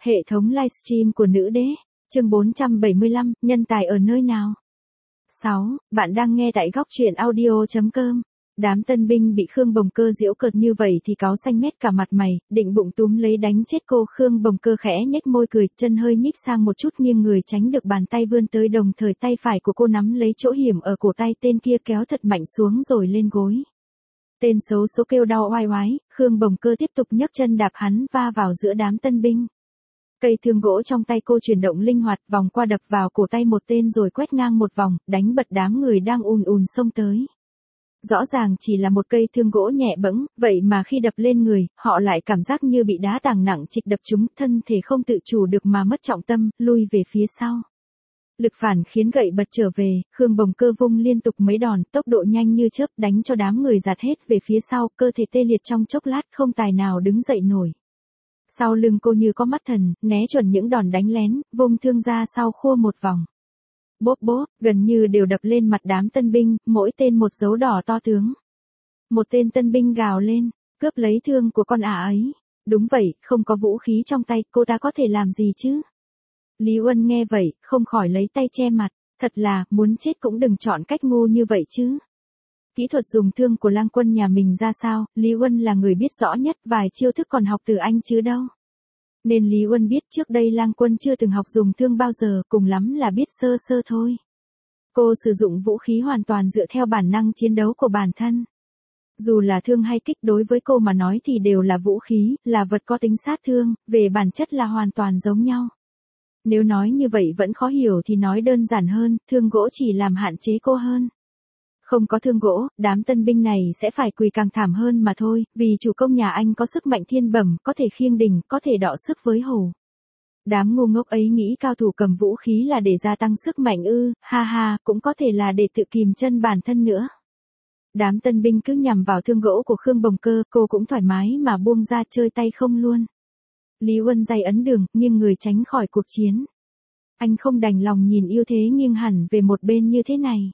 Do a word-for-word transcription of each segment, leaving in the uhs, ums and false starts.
Hệ thống livestream của nữ đế, chương bốn trăm bảy mươi lăm, nhân tài ở nơi nào? sáu. Bạn đang nghe tại góc truyện audio chấm com. Đám tân binh bị Khương Bồng Cơ giễu cợt như vậy thì cáu xanh mét cả mặt mày, định bụng túm lấy đánh chết cô. Khương Bồng Cơ khẽ nhếch môi cười, chân hơi nhích sang một chút nghiêng người tránh được bàn tay vươn tới, đồng thời tay phải của cô nắm lấy chỗ hiểm ở cổ tay tên kia kéo thật mạnh xuống rồi lên gối. Tên xấu số kêu đau oai oái, Khương Bồng Cơ tiếp tục nhấc chân đạp hắn va vào giữa đám tân binh. Cây thương gỗ trong tay cô chuyển động linh hoạt, vòng qua đập vào cổ tay một tên rồi quét ngang một vòng, đánh bật đám người đang ùn ùn xông tới. Rõ ràng chỉ là một cây thương gỗ nhẹ bẫng, vậy mà khi đập lên người, họ lại cảm giác như bị đá tảng nặng trịch đập trúng, thân thể không tự chủ được mà mất trọng tâm, lui về phía sau. Lực phản khiến gậy bật trở về, Khương Bồng Cơ vung liên tục mấy đòn, tốc độ nhanh như chớp, đánh cho đám người giạt hết về phía sau, cơ thể tê liệt trong chốc lát không tài nào đứng dậy nổi. Sau lưng cô như có mắt thần, né chuẩn những đòn đánh lén, vung thương ra sau khua một vòng. Bốp bốp, gần như đều đập lên mặt đám tân binh, mỗi tên một dấu đỏ to tướng. Một tên tân binh gào lên, cướp lấy thương của con ả ấy. Đúng vậy, không có vũ khí trong tay, cô ta có thể làm gì chứ? Lý Uân nghe vậy, không khỏi lấy tay che mặt, thật là, muốn chết cũng đừng chọn cách ngu như vậy chứ. Kỹ thuật dùng thương của Lang Quân nhà mình ra sao, Lý Uân là người biết rõ nhất, vài chiêu thức còn học từ anh chứ đâu. Nên Lý Uân biết trước đây Lang Quân chưa từng học dùng thương bao giờ, cùng lắm là biết sơ sơ thôi. Cô sử dụng vũ khí hoàn toàn dựa theo bản năng chiến đấu của bản thân. Dù là thương hay kích đối với cô mà nói thì đều là vũ khí, là vật có tính sát thương, về bản chất là hoàn toàn giống nhau. Nếu nói như vậy vẫn khó hiểu thì nói đơn giản hơn, thương gỗ chỉ làm hạn chế cô hơn. Không có thương gỗ, đám tân binh này sẽ phải quỳ càng thảm hơn mà thôi, vì chủ công nhà anh có sức mạnh thiên bẩm, có thể khiêng đình, có thể đọ sức với hổ. Đám ngu ngốc ấy nghĩ cao thủ cầm vũ khí là để gia tăng sức mạnh ư, ha ha, cũng có thể là để tự kìm chân bản thân nữa. Đám tân binh cứ nhằm vào thương gỗ của Khương Bồng Cơ, cô cũng thoải mái mà buông ra chơi tay không luôn. Lý Uân day ấn đường, nghiêng người tránh khỏi cuộc chiến. Anh không đành lòng nhìn ưu thế nghiêng hẳn về một bên như thế này.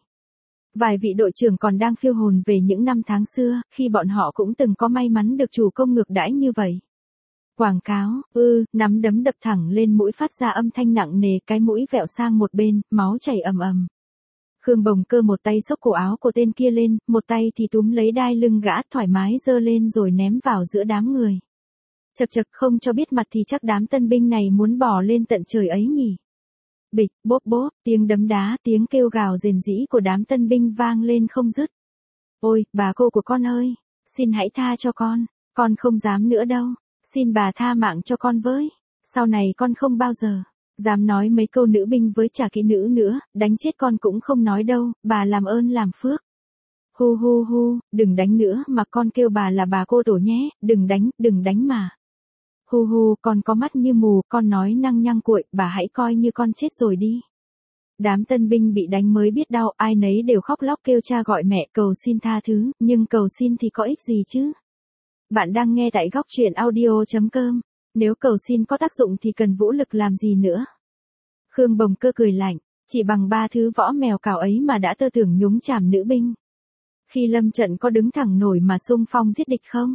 Vài vị đội trưởng còn đang phiêu hồn về những năm tháng xưa, khi bọn họ cũng từng có may mắn được chủ công ngược đãi như vậy. Quảng cáo, ư, nắm đấm đập thẳng lên mũi phát ra âm thanh nặng nề, cái mũi vẹo sang một bên, máu chảy ầm ầm. Khương Bồng Cơ một tay xốc cổ áo của tên kia lên, một tay thì túm lấy đai lưng gã, thoải mái giơ lên rồi ném vào giữa đám người. Chật chật, không cho biết mặt thì chắc đám tân binh này muốn bỏ lên tận trời ấy nhỉ. Bịch, bốp bốp, tiếng đấm đá, tiếng kêu gào rền rĩ của đám tân binh vang lên không dứt. Ôi, bà cô của con ơi, xin hãy tha cho con, con không dám nữa đâu, xin bà tha mạng cho con với, sau này con không bao giờ dám nói mấy câu nữ binh với trả kỹ nữ nữa, đánh chết con cũng không nói đâu, bà làm ơn làm phước. Hu hu hu, đừng đánh nữa mà con kêu bà là bà cô tổ nhé, đừng đánh, đừng đánh mà. Hu hu, con có mắt như mù, con nói năng nhăng cuội, bà hãy coi như con chết rồi đi. Đám tân binh bị đánh mới biết đau, ai nấy đều khóc lóc kêu cha gọi mẹ cầu xin tha thứ, nhưng cầu xin thì có ích gì chứ? Bạn đang nghe tại góc truyện audio chấm com, nếu cầu xin có tác dụng thì cần vũ lực làm gì nữa? Khương Bồng Cơ cười lạnh, chỉ bằng ba thứ võ mèo cào ấy mà đã tơ tưởng nhúng chàm nữ binh. Khi lâm trận có đứng thẳng nổi mà xung phong giết địch không?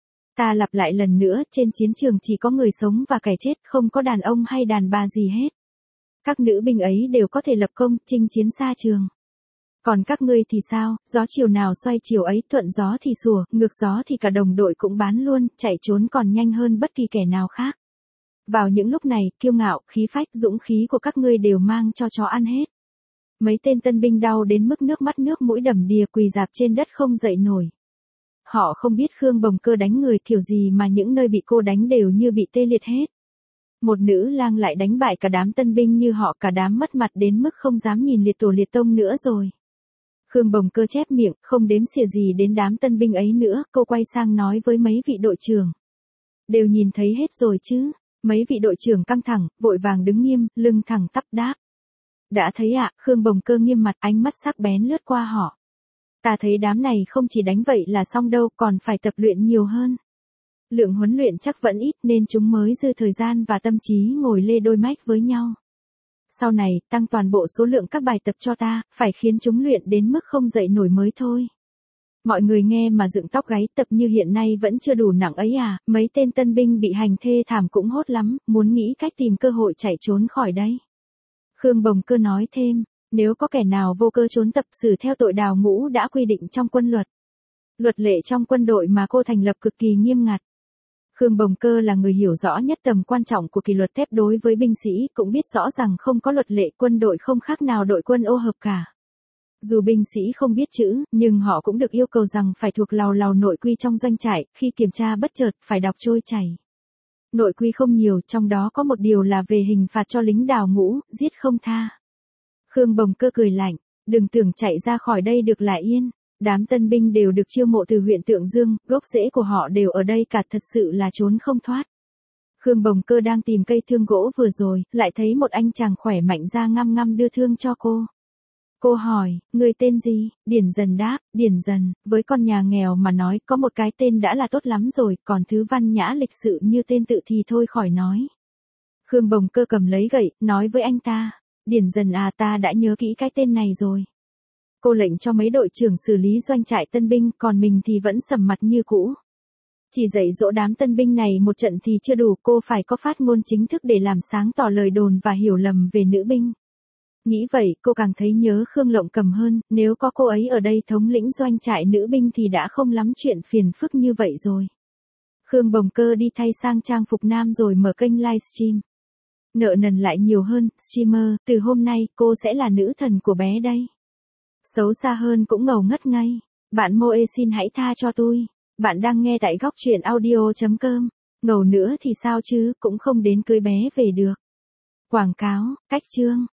Ta lặp lại lần nữa, trên chiến trường chỉ có người sống và kẻ chết, không có đàn ông hay đàn bà gì hết. Các nữ binh ấy đều có thể lập công, chinh chiến xa trường. Còn các ngươi thì sao, gió chiều nào xoay chiều ấy, thuận gió thì sủa, ngược gió thì cả đồng đội cũng bán luôn, chạy trốn còn nhanh hơn bất kỳ kẻ nào khác. Vào những lúc này, kiêu ngạo, khí phách, dũng khí của các ngươi đều mang cho chó ăn hết. Mấy tên tân binh đau đến mức nước mắt nước mũi đầm đìa quỳ rạp trên đất không dậy nổi. Họ không biết Khương Bồng Cơ đánh người kiểu gì mà những nơi bị cô đánh đều như bị tê liệt hết. Một nữ lang lại đánh bại cả đám tân binh như họ, cả đám mất mặt đến mức không dám nhìn liệt tổ liệt tông nữa rồi. Khương Bồng Cơ chép miệng, không đếm xỉa gì đến đám tân binh ấy nữa, cô quay sang nói với mấy vị đội trưởng. Đều nhìn thấy hết rồi chứ, mấy vị đội trưởng căng thẳng, vội vàng đứng nghiêm, lưng thẳng tắp đáp. Đã thấy ạ, à, Khương Bồng Cơ nghiêm mặt, ánh mắt sắc bén lướt qua họ. Ta thấy đám này không chỉ đánh vậy là xong đâu, còn phải tập luyện nhiều hơn. Lượng huấn luyện chắc vẫn ít nên chúng mới dư thời gian và tâm trí ngồi lê đôi mách với nhau. Sau này, tăng toàn bộ số lượng các bài tập cho ta, phải khiến chúng luyện đến mức không dậy nổi mới thôi. Mọi người nghe mà dựng tóc gáy, tập như hiện nay vẫn chưa đủ nặng ấy à, mấy tên tân binh bị hành thê thảm cũng hốt lắm, muốn nghĩ cách tìm cơ hội chạy trốn khỏi đây. Khương Bồng Cơ nói thêm, nếu có kẻ nào vô cơ trốn tập xử theo tội đào ngũ đã quy định trong quân luật. Luật lệ trong quân đội mà cô thành lập cực kỳ nghiêm ngặt. Khương Bồng Cơ là người hiểu rõ nhất tầm quan trọng của kỷ luật thép đối với binh sĩ, cũng biết rõ rằng không có luật lệ quân đội không khác nào đội quân ô hợp cả. Dù binh sĩ không biết chữ, nhưng họ cũng được yêu cầu rằng phải thuộc lào lào nội quy trong doanh trại, khi kiểm tra bất chợt phải đọc trôi chảy. Nội quy không nhiều, trong đó có một điều là về hình phạt cho lính đào ngũ, giết không tha. Khương Bồng Cơ cười lạnh, đừng tưởng chạy ra khỏi đây được là yên. Đám tân binh đều được chiêu mộ từ huyện Tượng Dương, gốc rễ của họ đều ở đây cả, thật sự là trốn không thoát. Khương Bồng Cơ đang tìm cây thương gỗ vừa rồi, lại thấy một anh chàng khỏe mạnh ra ngăm ngăm đưa thương cho cô. Cô hỏi, người tên gì? Điển Dần đáp, Điển Dần, với con nhà nghèo mà nói có một cái tên đã là tốt lắm rồi, còn thứ văn nhã lịch sự như tên tự thì thôi khỏi nói. Khương Bồng Cơ cầm lấy gậy, nói với anh ta, Điển Dần à, ta đã nhớ kỹ cái tên này rồi. Cô lệnh cho mấy đội trưởng xử lý doanh trại tân binh, còn mình thì vẫn sầm mặt như cũ. Chỉ dạy dỗ đám tân binh này một trận thì chưa đủ, cô phải có phát ngôn chính thức để làm sáng tỏ lời đồn và hiểu lầm về nữ binh. Nghĩ vậy, cô càng thấy nhớ Khương Lộng Cầm hơn, nếu có cô ấy ở đây thống lĩnh doanh trại nữ binh thì đã không lắm chuyện phiền phức như vậy rồi. Khương Bồng Cơ đi thay sang trang phục nam rồi mở kênh livestream. Nợ nần lại nhiều hơn, streamer, từ hôm nay cô sẽ là nữ thần của bé đây. Xấu xa hơn cũng ngầu ngất ngay. Bạn Moe xin hãy tha cho tôi. Bạn đang nghe tại góc truyện audio chấm com. Ngầu nữa thì sao chứ, cũng không đến cưới bé về được. Quảng cáo, cách chương.